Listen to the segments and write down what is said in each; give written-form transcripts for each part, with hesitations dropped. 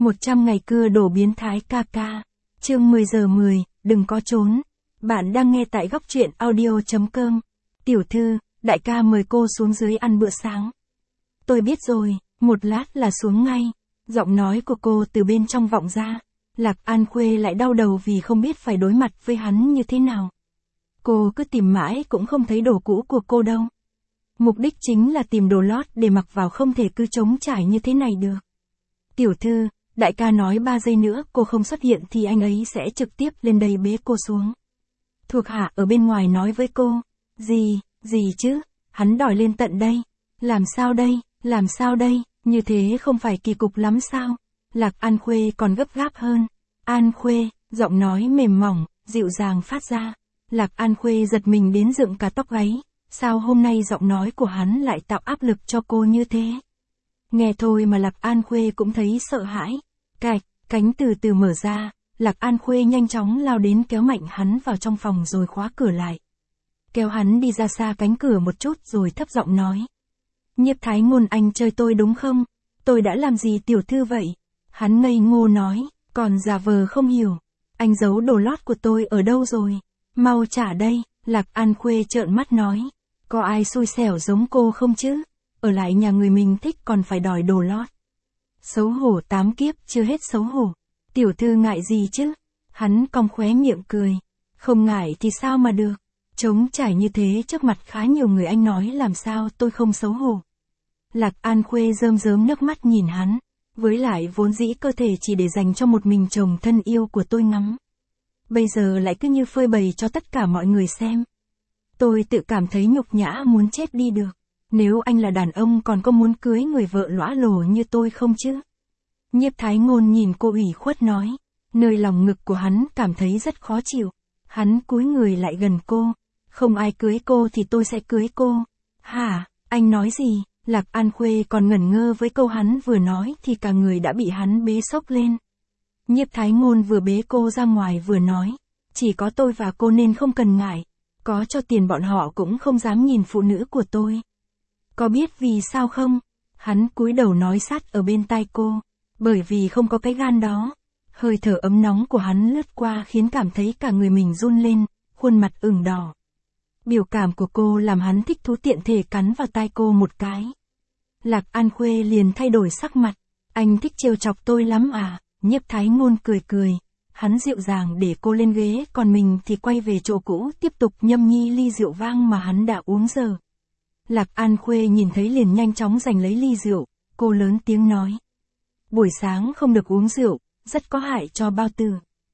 100 ngày cưa đổ biến thái ca ca. Chương 10 giờ 10, đừng có trốn. Bạn đang nghe tại góc truyện audio.com. Tiểu thư, đại ca mời cô xuống dưới ăn bữa sáng. Tôi biết rồi, một lát là xuống ngay. Giọng nói của cô từ bên trong vọng ra. Lạc An Khuê lại đau đầu vì không biết phải đối mặt với hắn như thế nào. Cô cứ tìm mãi cũng không thấy đồ cũ của cô đâu. Mục đích chính là tìm đồ lót để mặc vào, không thể cứ trống trải như thế này được. Tiểu thư, đại ca nói 3 giây nữa cô không xuất hiện thì anh ấy sẽ trực tiếp lên đây bế cô xuống. Thuộc hạ ở bên ngoài nói với cô. Gì chứ, hắn đòi lên tận đây. Làm sao đây, như thế không phải kỳ cục lắm sao? Lạc An Khuê còn gấp gáp hơn. An Khuê, giọng nói mềm mỏng, dịu dàng phát ra. Lạc An Khuê giật mình đến dựng cả tóc gáy. Sao hôm nay giọng nói của hắn lại tạo áp lực cho cô như thế? Nghe thôi mà Lạc An Khuê cũng thấy sợ hãi. Cạch, cánh từ từ mở ra, Lạc An Khuê nhanh chóng lao đến kéo mạnh hắn vào trong phòng rồi khóa cửa lại. Kéo hắn đi ra xa cánh cửa một chút rồi thấp giọng nói. Nhiếp Thái Ngôn, anh chơi tôi đúng không? Tôi đã làm gì tiểu thư vậy? Hắn ngây ngô nói, còn giả vờ không hiểu. Anh giấu đồ lót của tôi ở đâu rồi? Mau trả đây. Lạc An Khuê trợn mắt nói. Có ai xui xẻo giống cô không chứ? Ở lại nhà người mình thích còn phải đòi đồ lót. Xấu hổ 8 kiếp chưa hết xấu hổ. Tiểu thư ngại gì chứ? Hắn cong khóe miệng cười. Không ngại thì sao mà được. Trống trải như thế trước mặt khá nhiều người, anh nói làm sao tôi không xấu hổ. Lạc An Khuê rơm rớm nước mắt nhìn hắn. Với lại vốn dĩ cơ thể chỉ để dành cho một mình chồng thân yêu của tôi ngắm. Bây giờ lại cứ như phơi bày cho tất cả mọi người xem. Tôi tự cảm thấy nhục nhã muốn chết đi được. Nếu anh là đàn ông còn có muốn cưới người vợ lõa lồ như tôi không chứ? Nhiếp Thái Ngôn nhìn cô ủy khuất nói. Nơi lòng ngực của hắn cảm thấy rất khó chịu. Hắn cúi người lại gần cô. Không ai cưới cô thì tôi sẽ cưới cô. Hả, anh nói gì? Lạc An Khuê còn ngẩn ngơ với câu hắn vừa nói thì cả người đã bị hắn bế xốc lên. Nhiếp Thái Ngôn vừa bế cô ra ngoài vừa nói. Chỉ có tôi và cô nên không cần ngại. Có cho tiền bọn họ cũng không dám nhìn phụ nữ của tôi. Có biết vì sao không? Hắn cúi đầu nói sát ở bên tai cô. Bởi vì không có cái gan đó. Hơi thở ấm nóng của hắn lướt qua khiến cảm thấy cả người mình run lên, khuôn mặt ửng đỏ. Biểu cảm của cô làm hắn thích thú, tiện thể cắn vào tai cô một cái. Lạc An Khuê liền thay đổi sắc mặt. Anh thích trêu chọc tôi lắm à? Nhiếp Thái Ngôn cười cười. Hắn dịu dàng để cô lên ghế, còn mình thì quay về chỗ cũ tiếp tục nhâm nhi ly rượu vang mà hắn đã uống giờ. Lạc An Khuê nhìn thấy liền nhanh chóng giành lấy ly rượu, cô lớn tiếng nói. Buổi sáng không được uống rượu, rất có hại cho bao tử.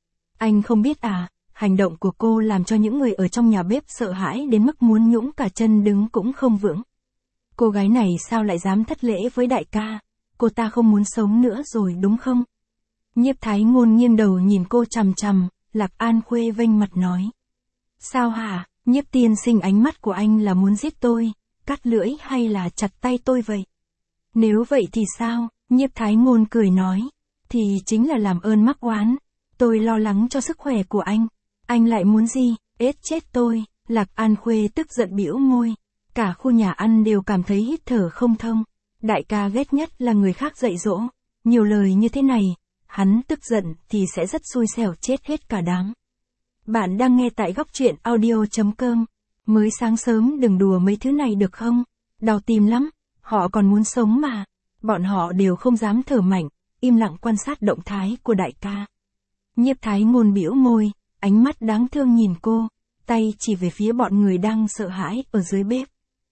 Anh không biết à, hành động của cô làm cho những người ở trong nhà bếp sợ hãi đến mức muốn nhũn cả chân đứng cũng không vững. Cô gái này sao lại dám thất lễ với đại ca, cô ta không muốn sống nữa rồi đúng không? Nhiếp Thái Ngôn nghiêng đầu nhìn cô chằm chằm, Lạc An Khuê vênh mặt nói. Sao hả, Nhiếp tiên sinh, ánh mắt của anh là muốn giết tôi, cắt lưỡi hay là chặt tay tôi vậy? Nếu vậy thì sao? Nhiếp Thái Ngôn cười nói. Thì chính là làm ơn mắc oán. Tôi lo lắng cho sức khỏe của anh. Anh lại muốn gì? Ết chết tôi. Lạc An Khuê tức giận bĩu môi. Cả khu nhà ăn đều cảm thấy hít thở không thông. Đại ca ghét nhất là người khác dạy dỗ. Nhiều lời như thế này, hắn tức giận thì sẽ rất xui xẻo chết hết cả đám. Bạn đang nghe tại góc truyện audio.com. Mới sáng sớm đừng đùa mấy thứ này được không? Đau tim lắm. Họ còn muốn sống mà. Bọn họ đều không dám thở mạnh, im lặng quan sát động thái của đại ca. Nhiếp Thái Ngôn bĩu môi, ánh mắt đáng thương nhìn cô, tay chỉ về phía bọn người đang sợ hãi ở dưới bếp.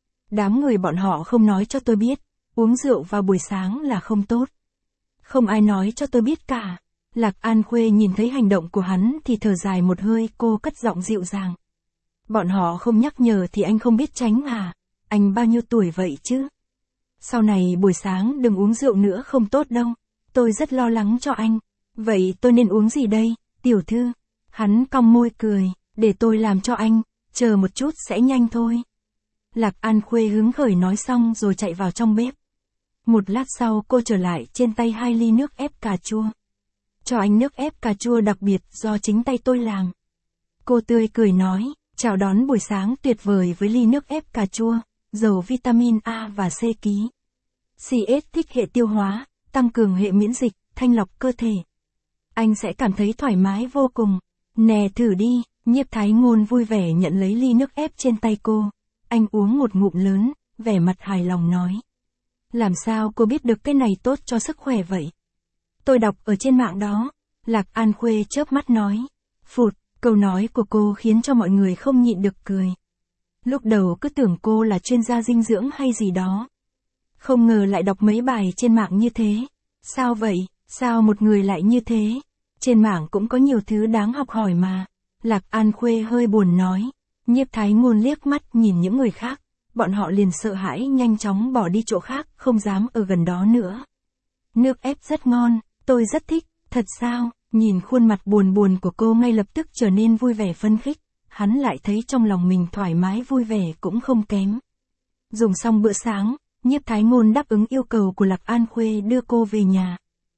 Đám người bọn họ không nói cho tôi biết, uống rượu vào buổi sáng là không tốt. Không ai nói cho tôi biết cả. Lạc An Khuê nhìn thấy hành động của hắn thì thở dài một hơi, cô cất giọng dịu dàng. Bọn họ không nhắc nhở thì anh không biết tránh à? Anh bao nhiêu tuổi vậy chứ? Sau này buổi sáng đừng uống rượu nữa, không tốt đâu. Tôi rất lo lắng cho anh. Vậy tôi nên uống gì đây, tiểu thư? Hắn cong môi cười, để tôi làm cho anh, chờ một chút sẽ nhanh thôi. Lạc An Khuê hứng khởi nói xong rồi chạy vào trong bếp. Một lát sau cô trở lại, trên tay 2 ly nước ép cà chua. Cho anh nước ép cà chua đặc biệt do chính tay tôi làm. Cô tươi cười nói, chào đón buổi sáng tuyệt vời với ly nước ép cà chua, giàu vitamin A và C ký. CS thích hệ tiêu hóa, tăng cường hệ miễn dịch, thanh lọc cơ thể. Anh sẽ cảm thấy thoải mái vô cùng. Nè thử đi, Nhiếp Thái Ngôn vui vẻ nhận lấy ly nước ép trên tay cô. Anh uống một ngụm lớn, vẻ mặt hài lòng nói. Làm sao cô biết được cái này tốt cho sức khỏe vậy? Tôi đọc ở trên mạng đó. Lạc An Khuê chớp mắt nói. Phụt, câu nói của cô khiến cho mọi người không nhịn được cười. Lúc đầu cứ tưởng cô là chuyên gia dinh dưỡng hay gì đó. Không ngờ lại đọc mấy bài trên mạng như thế. Sao vậy, sao một người lại như thế? Trên mạng cũng có nhiều thứ đáng học hỏi mà. Lạc An Khuê hơi buồn nói. Nhiếp Thái Ngôn liếc mắt nhìn những người khác. Bọn họ liền sợ hãi nhanh chóng bỏ đi chỗ khác, không dám ở gần đó nữa. Nước ép rất ngon, tôi rất thích, thật sao? Nhìn khuôn mặt buồn buồn của cô ngay lập tức trở nên vui vẻ phấn khích. Hắn lại thấy trong lòng mình thoải mái vui vẻ cũng không kém. Dùng xong bữa sáng, Nhiếp Thái Ngôn đáp ứng yêu cầu của Lạc An Khuê đưa cô về nhà.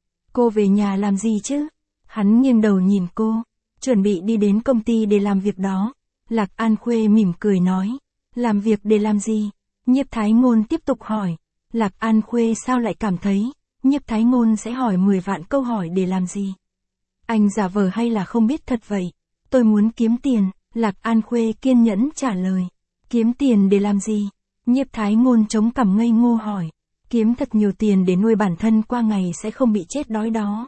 Cô về nhà làm gì chứ? Hắn nghiêng đầu nhìn cô, chuẩn bị đi đến công ty để làm việc đó. Lạc An Khuê mỉm cười nói, làm việc để làm gì? Nhiếp Thái Ngôn tiếp tục hỏi. Lạc An Khuê sao lại cảm thấy, Nhiếp Thái Ngôn sẽ hỏi 10 vạn câu hỏi để làm gì? Anh giả vờ hay là không biết thật vậy? Tôi muốn kiếm tiền, Lạc An Khuê kiên nhẫn trả lời. Kiếm tiền để làm gì? Nhiếp Thái Ngôn chống cằm ngây ngô hỏi. Kiếm thật nhiều tiền để nuôi bản thân qua ngày sẽ không bị chết đói đó.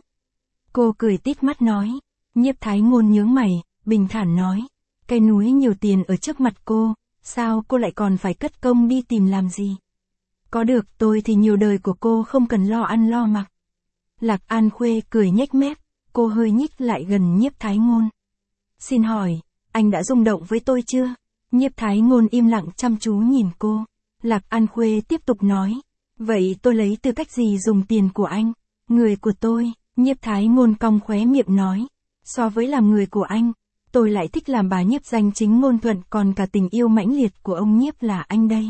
Cô cười tít mắt nói. Nhiếp Thái Ngôn nhướng mày, bình thản nói. Cái núi nhiều tiền ở trước mặt cô, sao cô lại còn phải cất công đi tìm làm gì? Có được tôi thì nhiều đời của cô không cần lo ăn lo mặc. Lạc An Khuê cười nhếch mép, cô hơi nhích lại gần Nhiếp Thái Ngôn. Xin hỏi, anh đã rung động với tôi chưa? Nhiếp Thái Ngôn im lặng chăm chú nhìn cô. Lạc An Khuê tiếp tục nói. Vậy tôi lấy tư cách gì dùng tiền của anh? Người của tôi, Nhiếp Thái Ngôn cong khóe miệng nói. So với làm người của anh, tôi lại thích làm bà Nhiếp danh chính ngôn thuận, còn cả tình yêu mãnh liệt của ông Nhiếp là anh đây.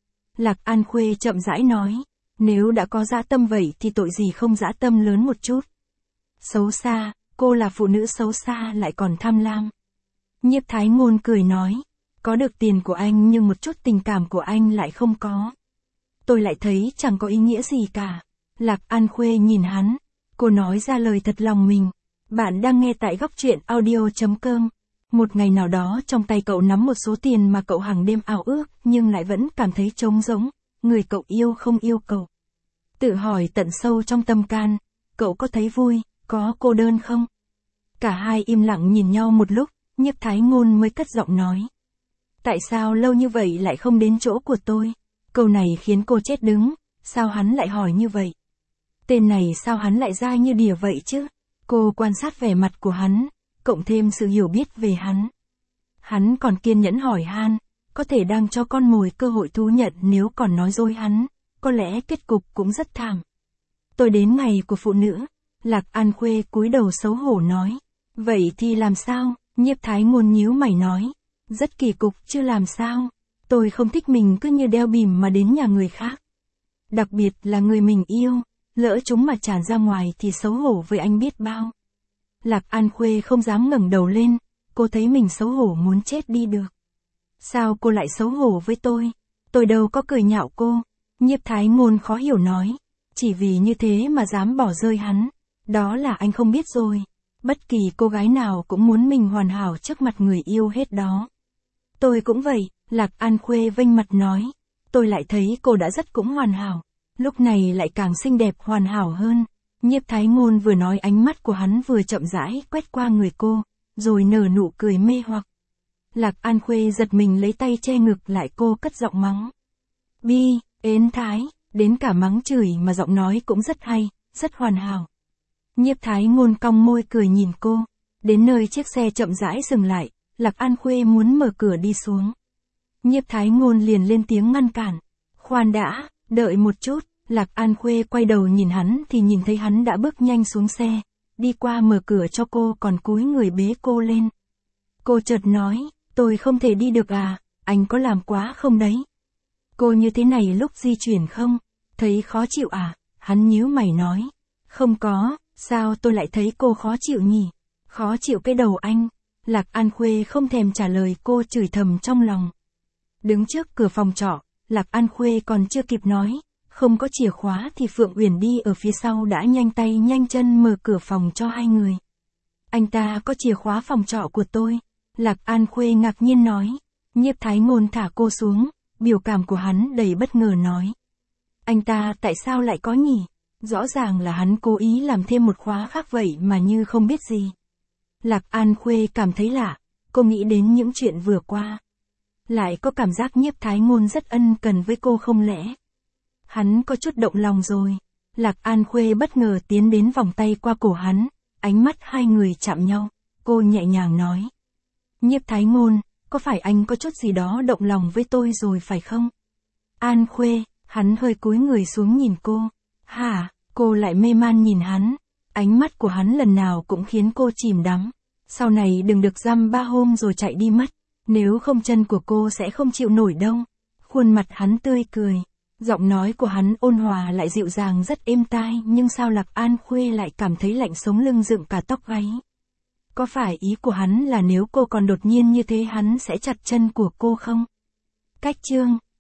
Lạc An Khuê chậm rãi nói. Nếu đã có dã tâm vậy thì tội gì không dã tâm lớn một chút. Xấu xa, cô là phụ nữ xấu xa lại còn tham lam. Nhiếp Thái Ngôn cười nói. Có được tiền của anh nhưng một chút tình cảm của anh lại không có. Tôi lại thấy chẳng có ý nghĩa gì cả. Lạc An Khuê nhìn hắn. Cô nói ra lời thật lòng mình. Bạn đang nghe tại Góc Truyện Audio.com. Một ngày nào đó trong tay cậu nắm một số tiền mà cậu hàng đêm ao ước nhưng lại vẫn cảm thấy trống rỗng. Người cậu yêu không yêu cậu. Tự hỏi tận sâu trong tâm can. Cậu có thấy vui, có cô đơn không? Cả hai im lặng nhìn nhau một lúc. Nhiếp Thái Ngôn mới cất giọng nói. Tại sao lâu như vậy lại không đến chỗ của tôi? Câu này khiến cô chết đứng. Sao hắn lại hỏi như vậy? Tên này sao hắn lại dai như đỉa vậy chứ? Cô quan sát vẻ mặt của hắn, cộng thêm sự hiểu biết về hắn. Hắn còn kiên nhẫn hỏi han, có thể đang cho con mồi cơ hội thú nhận nếu còn nói dối hắn, có lẽ kết cục cũng rất thảm. Tôi đến ngày của phụ nữ, Lạc An Khuê cúi đầu xấu hổ nói. Vậy thì làm sao? Nhiếp Thái Ngôn nhíu mày nói. Rất kỳ cục chứ làm sao? Tôi không thích mình cứ như đeo bìm mà đến nhà người khác. Đặc biệt là người mình yêu, lỡ chúng mà tràn ra ngoài thì xấu hổ với anh biết bao. Lạc An Khuê không dám ngẩng đầu lên, cô thấy mình xấu hổ muốn chết đi được. Sao cô lại xấu hổ với tôi? Tôi đâu có cười nhạo cô. Nhiếp Thái Ngôn khó hiểu nói. Chỉ vì như thế mà dám bỏ rơi hắn. Đó là anh không biết rồi. Bất kỳ cô gái nào cũng muốn mình hoàn hảo trước mặt người yêu hết đó. Tôi cũng vậy, Lạc An Khuê vênh mặt nói. Tôi lại thấy cô đã rất cũng hoàn hảo. Lúc này lại càng xinh đẹp hoàn hảo hơn. Nhiếp Thái Ngôn vừa nói ánh mắt của hắn vừa chậm rãi quét qua người cô, rồi nở nụ cười mê hoặc. Lạc An Khuê giật mình lấy tay che ngực lại cô cất giọng mắng. Bi, ến thái, đến cả mắng chửi mà giọng nói cũng rất hay, rất hoàn hảo. Nhiếp Thái Ngôn cong môi cười nhìn cô. Đến nơi chiếc xe chậm rãi dừng lại, Lạc An Khuê muốn mở cửa đi xuống. Nhiếp Thái Ngôn liền lên tiếng ngăn cản. Khoan đã, đợi một chút. Lạc An Khuê quay đầu nhìn hắn thì nhìn thấy hắn đã bước nhanh xuống xe, đi qua mở cửa cho cô còn cúi người bế cô lên. Cô chợt nói, tôi không thể đi được à, anh có làm quá không đấy? Cô như thế này lúc di chuyển không? Thấy khó chịu à? Hắn nhíu mày nói. Không có, sao tôi lại thấy cô khó chịu nhỉ? Khó chịu cái đầu anh. Lạc An Khuê không thèm trả lời cô chửi thầm trong lòng. Đứng trước cửa phòng trọ, Lạc An Khuê còn chưa kịp nói. Không có chìa khóa thì Phượng Uyển đi ở phía sau đã nhanh tay nhanh chân mở cửa phòng cho hai người. Anh ta có chìa khóa phòng trọ của tôi. Lạc An Khuê ngạc nhiên nói. Nhiếp Thái Ngôn thả cô xuống, biểu cảm của hắn đầy bất ngờ nói. Anh ta tại sao lại có nhỉ? Rõ ràng là hắn cố ý làm thêm một khóa khác vậy mà như không biết gì. Lạc An Khuê cảm thấy lạ, cô nghĩ đến những chuyện vừa qua. Lại có cảm giác Nhiếp Thái Ngôn rất ân cần với cô không lẽ? Hắn có chút động lòng rồi. Lạc An Khuê bất ngờ tiến đến vòng tay qua cổ hắn, ánh mắt hai người chạm nhau, cô nhẹ nhàng nói. Nhiếp Thái Ngôn, có phải anh có chút gì đó động lòng với tôi rồi phải không? An Khuê, hắn hơi cúi người xuống nhìn cô. Hả, cô lại mê man nhìn hắn. Ánh mắt của hắn lần nào cũng khiến cô chìm đắm. Sau này đừng được dăm 3 hôm rồi chạy đi mất. Nếu không chân của cô sẽ không chịu nổi đâu. Khuôn mặt hắn tươi cười. Giọng nói của hắn ôn hòa lại dịu dàng rất êm tai, nhưng sao Lạc An Khuê lại cảm thấy lạnh sống lưng dựng cả tóc gáy. Có phải ý của hắn là nếu cô còn đột nhiên như thế hắn sẽ chặt chân của cô không? Cách chương